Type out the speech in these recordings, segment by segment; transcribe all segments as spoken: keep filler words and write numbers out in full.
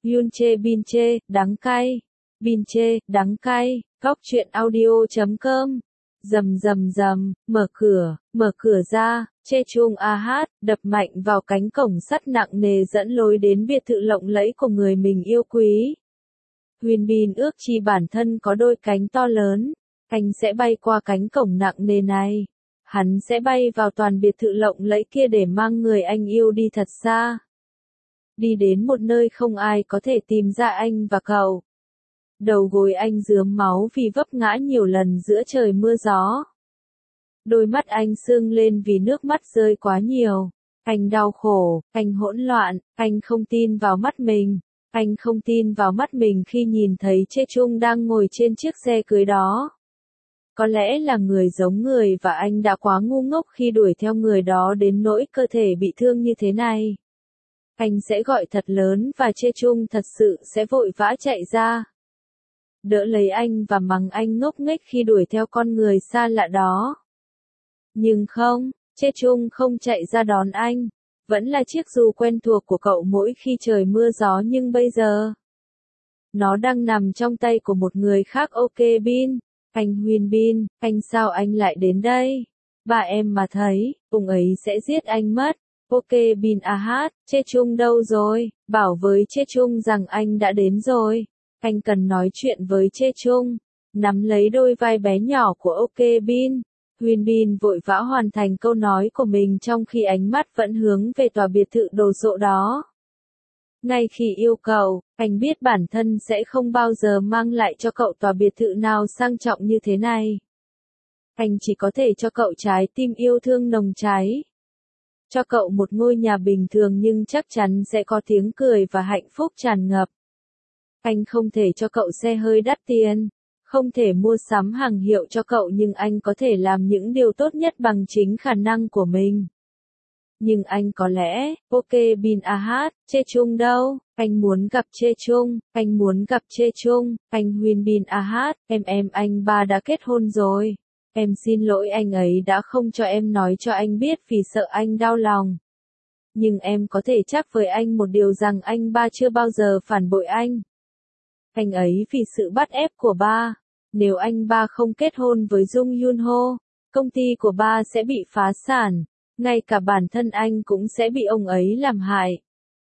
Yunche Binche, đắng cay. Binche, đắng cay. Góc truyện audio.com. Rầm rầm rầm, mở cửa, mở cửa ra, Chê Chung a hát, đập mạnh vào cánh cổng sắt nặng nề dẫn lối đến biệt thự lộng lẫy của người mình yêu quý. Huyền Bin ước chi bản thân có đôi cánh to lớn, anh sẽ bay qua cánh cổng nặng nề này. Hắn sẽ bay vào toàn biệt thự lộng lẫy kia để mang người anh yêu đi thật xa. Đi đến một nơi không ai có thể tìm ra anh và cậu. Đầu gối anh rướm máu vì vấp ngã nhiều lần giữa trời mưa gió. Đôi mắt anh sưng lên vì nước mắt rơi quá nhiều. Anh đau khổ, anh hỗn loạn, anh không tin vào mắt mình. Anh không tin vào mắt mình khi nhìn thấy Chê Chung đang ngồi trên chiếc xe cưới đó. Có lẽ là người giống người và anh đã quá ngu ngốc khi đuổi theo người đó đến nỗi cơ thể bị thương như thế này. Anh sẽ gọi thật lớn và Chê Chung thật sự sẽ vội vã chạy ra. Đỡ lấy anh và mắng anh ngốc nghếch khi đuổi theo con người xa lạ đó. Nhưng không, Chê Chung không chạy ra đón anh. Vẫn là chiếc dù quen thuộc của cậu mỗi khi trời mưa gió nhưng bây giờ. Nó đang nằm trong tay của một người khác. Ok Bin, anh Huyền Bin, anh sao anh lại đến đây? Bà em mà thấy, ông ấy sẽ giết anh mất. Ok Bin a hát, Chê Chung đâu rồi? Bảo với Chê Chung rằng anh đã đến rồi. Anh cần nói chuyện với Chê Chung. Nắm lấy đôi vai bé nhỏ của Ok Bin. Huyền Bin vội vã hoàn thành câu nói của mình trong khi ánh mắt vẫn hướng về tòa biệt thự đồ sộ đó. Ngay khi yêu cậu, anh biết bản thân sẽ không bao giờ mang lại cho cậu tòa biệt thự nào sang trọng như thế này. Anh chỉ có thể cho cậu trái tim yêu thương nồng cháy. Cho cậu một ngôi nhà bình thường nhưng chắc chắn sẽ có tiếng cười và hạnh phúc tràn ngập. Anh không thể cho cậu xe hơi đắt tiền. Không thể mua sắm hàng hiệu cho cậu nhưng anh có thể làm những điều tốt nhất bằng chính khả năng của mình. Nhưng anh có lẽ, ok Bin a hát, Chê Chung đâu? Anh muốn gặp Chê Chung, anh muốn gặp Chê Chung, anh Huyền Bin a hát, em em anh ba đã kết hôn rồi. Em xin lỗi anh ấy đã không cho em nói cho anh biết vì sợ anh đau lòng. Nhưng em có thể chắc với anh một điều rằng anh ba chưa bao giờ phản bội anh. Anh ấy vì sự bắt ép của ba. Nếu anh ba không kết hôn với Jung Yun Ho, công ty của ba sẽ bị phá sản. Ngay cả bản thân anh cũng sẽ bị ông ấy làm hại.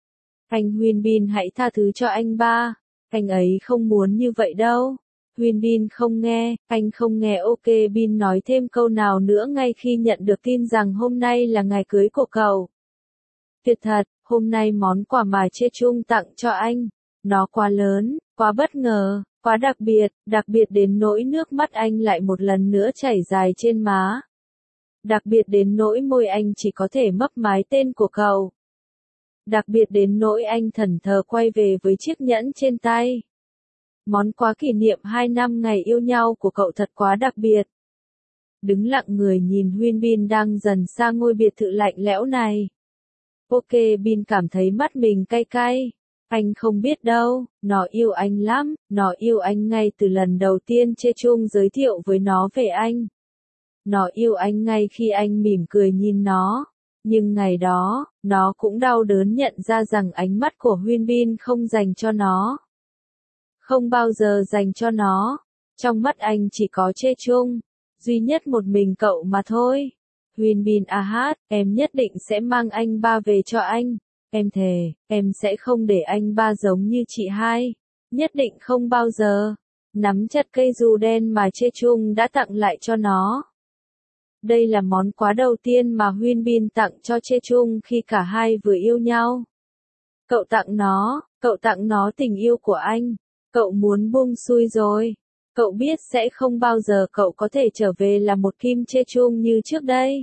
Anh Huyền Bin hãy tha thứ cho anh ba. Anh ấy không muốn như vậy đâu. Huyền Bin không nghe, anh không nghe. Ok Bin nói thêm câu nào nữa ngay khi nhận được tin rằng hôm nay là ngày cưới của cậu. Tuyệt thật, hôm nay món quà mà Chê Chung tặng cho anh. Nó quá lớn, quá bất ngờ, quá đặc biệt, đặc biệt đến nỗi nước mắt anh lại một lần nữa chảy dài trên má. Đặc biệt đến nỗi môi anh chỉ có thể mấp mái tên của cậu. Đặc biệt đến nỗi anh thẫn thờ quay về với chiếc nhẫn trên tay. Món quà kỷ niệm hai năm ngày yêu nhau của cậu thật quá đặc biệt. Đứng lặng người nhìn Huyền Bin đang dần xa ngôi biệt thự lạnh lẽo này. Ok Bin cảm thấy mắt mình cay cay. Anh không biết đâu, nó yêu anh lắm, nó yêu anh ngay từ lần đầu tiên Chê Chung giới thiệu với nó về anh. Nó yêu anh ngay khi anh mỉm cười nhìn nó. Nhưng ngày đó, nó cũng đau đớn nhận ra rằng ánh mắt của Huyền Bin không dành cho nó. Không bao giờ dành cho nó. Trong mắt anh chỉ có Chê Chung. Duy nhất một mình cậu mà thôi. Huyền Bin a hát, em nhất định sẽ mang anh ba về cho anh. Em thề, em sẽ không để anh ba giống như chị hai. Nhất định không bao giờ. Nắm chặt cây dù đen mà Chê Chung đã tặng lại cho nó. Đây là món quà đầu tiên mà Huyền Bin tặng cho Chê Chung khi cả hai vừa yêu nhau. Cậu tặng nó, cậu tặng nó tình yêu của anh. Cậu muốn buông xuôi rồi. Cậu biết sẽ không bao giờ cậu có thể trở về là một Kim Chê Chung như trước đây.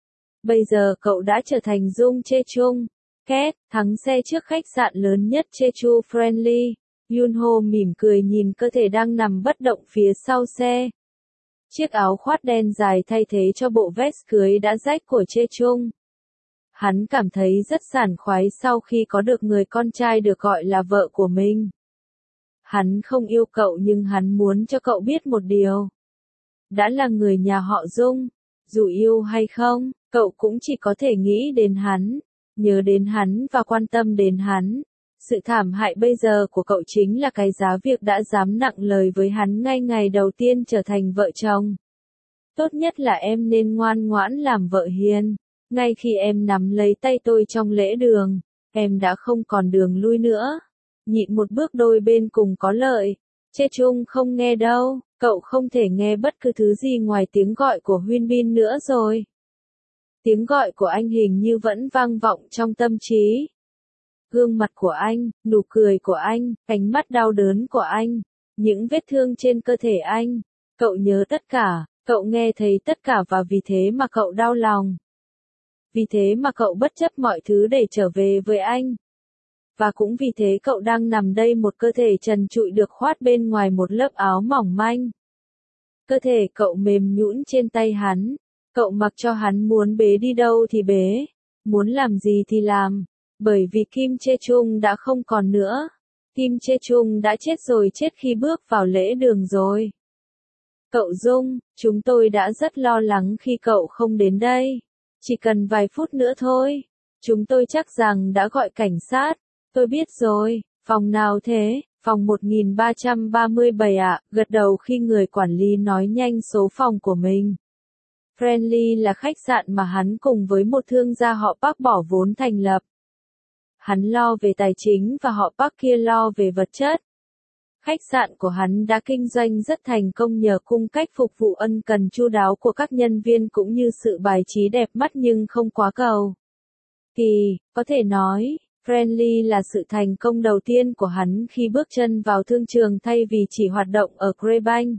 Bây giờ cậu đã trở thành Jung Chê Chung. Két, thắng xe trước khách sạn lớn nhất Jeju Friendly. Yunho mỉm cười nhìn cơ thể đang nằm bất động phía sau xe. Chiếc áo khoác đen dài thay thế cho bộ vest cưới đã rách của Chê Chung. Hắn cảm thấy rất sảng khoái sau khi có được người con trai được gọi là vợ của mình. Hắn không yêu cậu nhưng hắn muốn cho cậu biết một điều. Đã là người nhà họ Jung, dù yêu hay không, cậu cũng chỉ có thể nghĩ đến hắn. Nhớ đến hắn và quan tâm đến hắn. Sự thảm hại bây giờ của cậu chính là cái giá việc đã dám nặng lời với hắn ngay ngày đầu tiên trở thành vợ chồng. Tốt nhất là em nên ngoan ngoãn làm vợ hiền. Ngay khi em nắm lấy tay tôi trong lễ đường, em đã không còn đường lui nữa. Nhịn một bước đôi bên cùng có lợi. Chê Chung không nghe đâu, cậu không thể nghe bất cứ thứ gì ngoài tiếng gọi của Huyên Bin nữa rồi. Tiếng gọi của anh hình như vẫn vang vọng trong tâm trí. Gương mặt của anh, nụ cười của anh, ánh mắt đau đớn của anh, những vết thương trên cơ thể anh. Cậu nhớ tất cả, cậu nghe thấy tất cả và vì thế mà cậu đau lòng. Vì thế mà cậu bất chấp mọi thứ để trở về với anh. Và cũng vì thế cậu đang nằm đây một cơ thể trần trụi được khoát bên ngoài một lớp áo mỏng manh. Cơ thể cậu mềm nhũn trên tay hắn. Cậu mặc cho hắn muốn bế đi đâu thì bế, muốn làm gì thì làm. Bởi vì Kim Chê Chung đã không còn nữa. Kim Chê Chung đã chết rồi, chết khi bước vào lễ đường rồi. Cậu Dung, chúng tôi đã rất lo lắng khi cậu không đến đây. Chỉ cần vài phút nữa thôi. Chúng tôi chắc rằng đã gọi cảnh sát. Tôi biết rồi, phòng nào thế? Phòng một nghìn ba trăm ba mươi bảy ạ, gật đầu khi người quản lý nói nhanh số phòng của mình. Friendly là khách sạn mà hắn cùng với một thương gia họ Park bỏ vốn thành lập. Hắn lo về tài chính và họ Park kia lo về vật chất. Khách sạn của hắn đã kinh doanh rất thành công nhờ cung cách phục vụ ân cần chu đáo của các nhân viên cũng như sự bài trí đẹp mắt nhưng không quá cầu kỳ, có thể nói. Friendly là sự thành công đầu tiên của hắn khi bước chân vào thương trường thay vì chỉ hoạt động ở Greybank.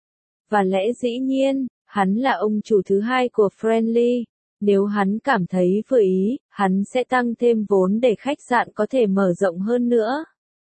Và lẽ dĩ nhiên, hắn là ông chủ thứ hai của Friendly. Nếu hắn cảm thấy vừa ý, hắn sẽ tăng thêm vốn để khách sạn có thể mở rộng hơn nữa.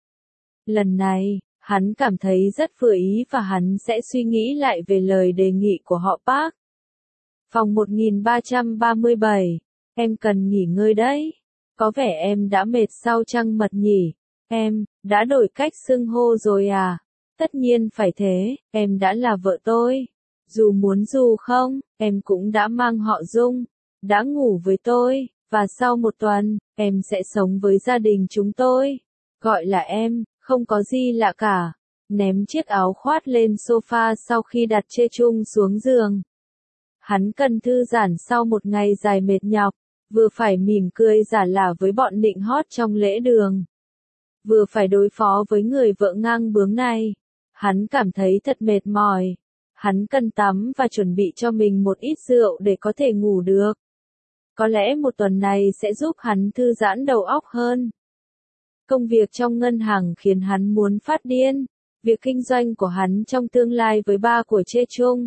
Lần này, hắn cảm thấy rất vừa ý và hắn sẽ suy nghĩ lại về lời đề nghị của họ Park. Phòng một nghìn ba trăm ba mươi bảy, em cần nghỉ ngơi đấy. Có vẻ em đã mệt sau trăng mật nhỉ. Em, đã đổi cách xưng hô rồi à? Tất nhiên phải thế, em đã là vợ tôi. Dù muốn dù không, em cũng đã mang họ Dung, đã ngủ với tôi, và sau một tuần, em sẽ sống với gia đình chúng tôi. Gọi là em, không có gì lạ cả. Ném chiếc áo khoác lên sofa sau khi đặt Chê Chung xuống giường. Hắn cần thư giãn sau một ngày dài mệt nhọc. Vừa phải mỉm cười giả lả với bọn nịnh hót trong lễ đường. Vừa phải đối phó với người vợ ngang bướng này. Hắn cảm thấy thật mệt mỏi. Hắn cần tắm và chuẩn bị cho mình một ít rượu để có thể ngủ được. Có lẽ một tuần này sẽ giúp hắn thư giãn đầu óc hơn. Công việc trong ngân hàng khiến hắn muốn phát điên. Việc kinh doanh của hắn trong tương lai với ba của Chê Chung.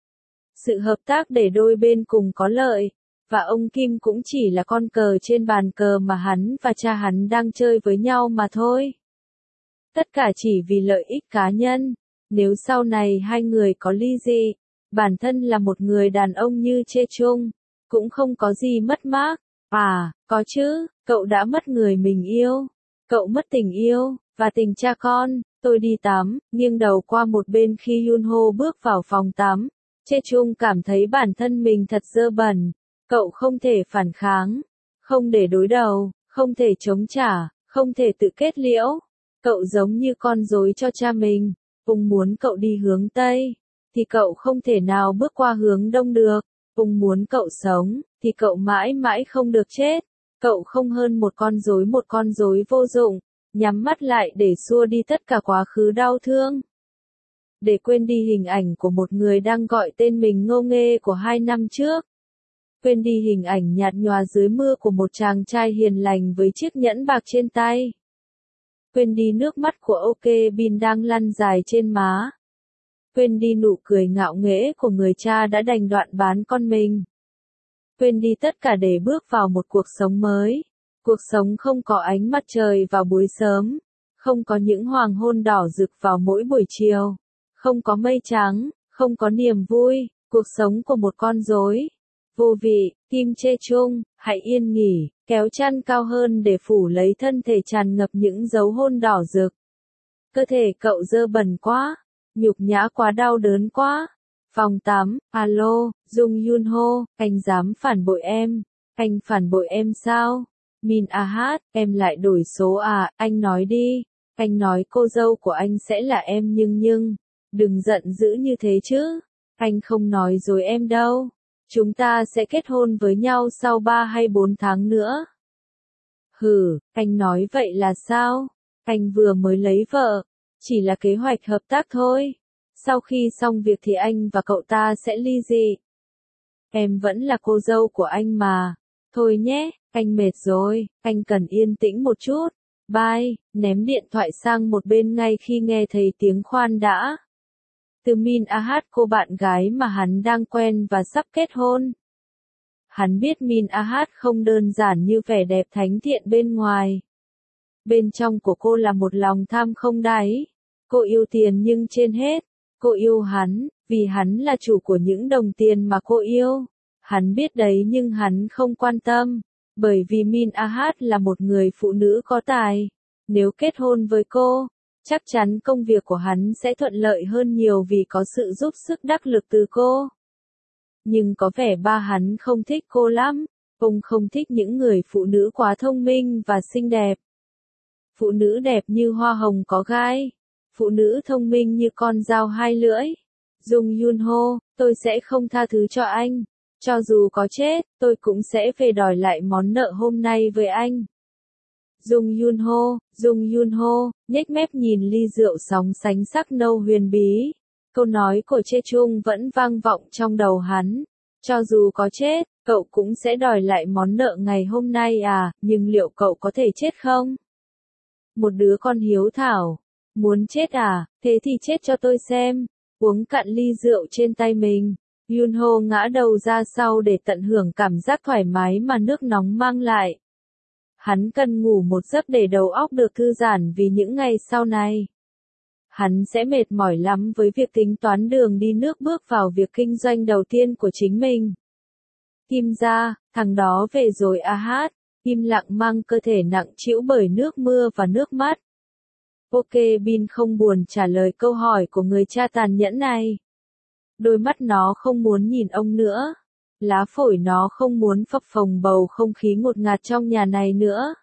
Sự hợp tác để đôi bên cùng có lợi. Và ông Kim cũng chỉ là con cờ trên bàn cờ mà hắn và cha hắn đang chơi với nhau mà thôi. Tất cả chỉ vì lợi ích cá nhân. Nếu sau này hai người có ly dị, bản thân là một người đàn ông như Chê Chung, cũng không có gì mất mát. À, có chứ, cậu đã mất người mình yêu. Cậu mất tình yêu, và tình cha con. Tôi đi tắm, nghiêng đầu qua một bên khi Yunho bước vào phòng tắm. Chê Chung cảm thấy bản thân mình thật dơ bẩn. Cậu không thể phản kháng, không để đối đầu, không thể chống trả, không thể tự kết liễu. Cậu giống như con rối cho cha mình. Ông muốn cậu đi hướng Tây, thì cậu không thể nào bước qua hướng Đông được. Ông muốn cậu sống, thì cậu mãi mãi không được chết. Cậu không hơn một con rối, một con rối vô dụng, nhắm mắt lại để xua đi tất cả quá khứ đau thương. Để quên đi hình ảnh của một người đang gọi tên mình ngô nghê của hai năm trước. Quên đi hình ảnh nhạt nhòa dưới mưa của một chàng trai hiền lành với chiếc nhẫn bạc trên tay. Quên đi nước mắt của Ok Bin đang lăn dài trên má. Quên đi nụ cười ngạo nghễ của người cha đã đành đoạn bán con mình. Quên đi tất cả để bước vào một cuộc sống mới. Cuộc sống không có ánh mặt trời vào buổi sớm. Không có những hoàng hôn đỏ rực vào mỗi buổi chiều. Không có mây trắng, không có niềm vui. Cuộc sống của một con rối. Vô vị, Kim Chê Chung, hãy yên nghỉ, kéo chăn cao hơn để phủ lấy thân thể tràn ngập những dấu hôn đỏ rực. Cơ thể cậu dơ bẩn quá, nhục nhã quá, đau đớn quá. Phòng tắm, alo, Dung Yunho, anh dám phản bội em, anh phản bội em sao? Min Ahad, em lại đổi số à, anh nói đi. Anh nói cô dâu của anh sẽ là em nhưng nhưng, đừng giận dữ như thế chứ. Anh không nói dối em đâu. Chúng ta sẽ kết hôn với nhau sau ba hay bốn tháng nữa. Hừ, anh nói vậy là sao? Anh vừa mới lấy vợ, chỉ là kế hoạch hợp tác thôi. Sau khi xong việc thì anh và cậu ta sẽ ly dị. Em vẫn là cô dâu của anh mà. Thôi nhé, anh mệt rồi, anh cần yên tĩnh một chút. Bye, ném điện thoại sang một bên ngay khi nghe thấy tiếng khoan đã. Từ Min Ahad, cô bạn gái mà hắn đang quen và sắp kết hôn. Hắn biết Min Ahad không đơn giản như vẻ đẹp thánh thiện bên ngoài. Bên trong của cô là một lòng tham không đáy. Cô yêu tiền nhưng trên hết, cô yêu hắn, vì hắn là chủ của những đồng tiền mà cô yêu. Hắn biết đấy nhưng hắn không quan tâm, bởi vì Min Ahad là một người phụ nữ có tài. Nếu kết hôn với cô, chắc chắn công việc của hắn sẽ thuận lợi hơn nhiều vì có sự giúp sức đắc lực từ cô. Nhưng có vẻ ba hắn không thích cô lắm, ông không thích những người phụ nữ quá thông minh và xinh đẹp. Phụ nữ đẹp như hoa hồng có gai, phụ nữ thông minh như con dao hai lưỡi. Jung Yun Ho, tôi sẽ không tha thứ cho anh. Cho dù có chết, tôi cũng sẽ về đòi lại món nợ hôm nay với anh. Jung Yun Ho, Jung Yun Ho, nhếch mép nhìn ly rượu sóng sánh sắc nâu huyền bí. Câu nói của Chê Chung vẫn vang vọng trong đầu hắn. Cho dù có chết, cậu cũng sẽ đòi lại món nợ ngày hôm nay à, nhưng liệu cậu có thể chết không? Một đứa con hiếu thảo. Muốn chết à, thế thì chết cho tôi xem. Uống cạn ly rượu trên tay mình. Yun Ho ngã đầu ra sau để tận hưởng cảm giác thoải mái mà nước nóng mang lại. Hắn cần ngủ một giấc để đầu óc được thư giãn vì những ngày sau này. Hắn sẽ mệt mỏi lắm với việc tính toán đường đi nước bước vào việc kinh doanh đầu tiên của chính mình. Kim ra, thằng đó về rồi Ahad, im lặng mang cơ thể nặng trĩu bởi nước mưa và nước mắt. Ok Bin không buồn trả lời câu hỏi của người cha tàn nhẫn này. Đôi mắt nó không muốn nhìn ông nữa. Lá phổi nó không muốn phập phồng bầu không khí ngột ngạt trong nhà này nữa.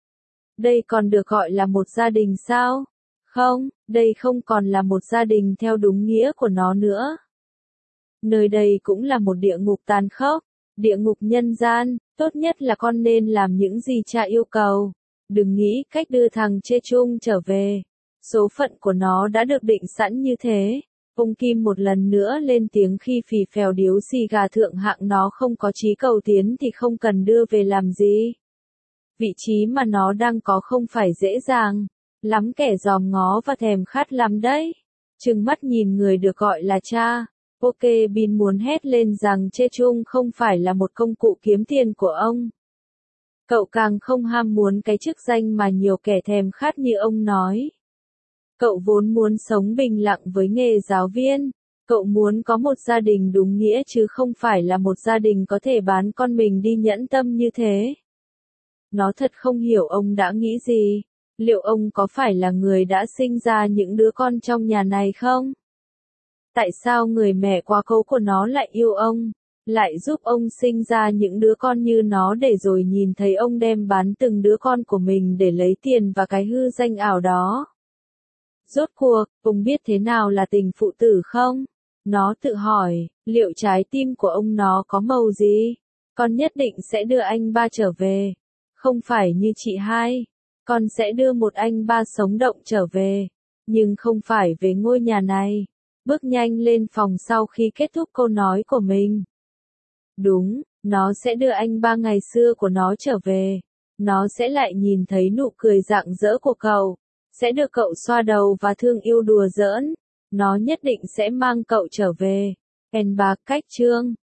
Đây còn được gọi là một gia đình sao? Không, đây không còn là một gia đình theo đúng nghĩa của nó nữa. Nơi đây cũng là một địa ngục tàn khốc, địa ngục nhân gian, tốt nhất là con nên làm những gì cha yêu cầu. Đừng nghĩ cách đưa thằng Chê Chung trở về. Số phận của nó đã được định sẵn như thế. Ông Kim một lần nữa lên tiếng khi phì phèo điếu xì gà thượng hạng nó không có chí cầu tiến thì không cần đưa về làm gì. Vị trí mà nó đang có không phải dễ dàng. Lắm kẻ dòm ngó và thèm khát lắm đấy. Trừng mắt nhìn người được gọi là cha. Ok Bin muốn hét lên rằng Chê Chung không phải là một công cụ kiếm tiền của ông. Cậu càng không ham muốn cái chức danh mà nhiều kẻ thèm khát như ông nói. Cậu vốn muốn sống bình lặng với nghề giáo viên. Cậu muốn có một gia đình đúng nghĩa chứ không phải là một gia đình có thể bán con mình đi nhẫn tâm như thế. Nó thật không hiểu ông đã nghĩ gì. Liệu ông có phải là người đã sinh ra những đứa con trong nhà này không? Tại sao người mẹ quá cố của nó lại yêu ông? Lại giúp ông sinh ra những đứa con như nó để rồi nhìn thấy ông đem bán từng đứa con của mình để lấy tiền và cái hư danh ảo đó. Rốt cuộc, ông biết thế nào là tình phụ tử không? Nó tự hỏi, liệu trái tim của ông nó có màu gì? Con nhất định sẽ đưa anh ba trở về. Không phải như chị hai. Con sẽ đưa một anh ba sống động trở về. Nhưng không phải về ngôi nhà này. Bước nhanh lên phòng sau khi kết thúc câu nói của mình. Đúng, nó sẽ đưa anh ba ngày xưa của nó trở về. Nó sẽ lại nhìn thấy nụ cười rạng rỡ của cậu. Sẽ được cậu xoa đầu và thương yêu đùa giỡn. Nó nhất định sẽ mang cậu trở về. En ba cách chương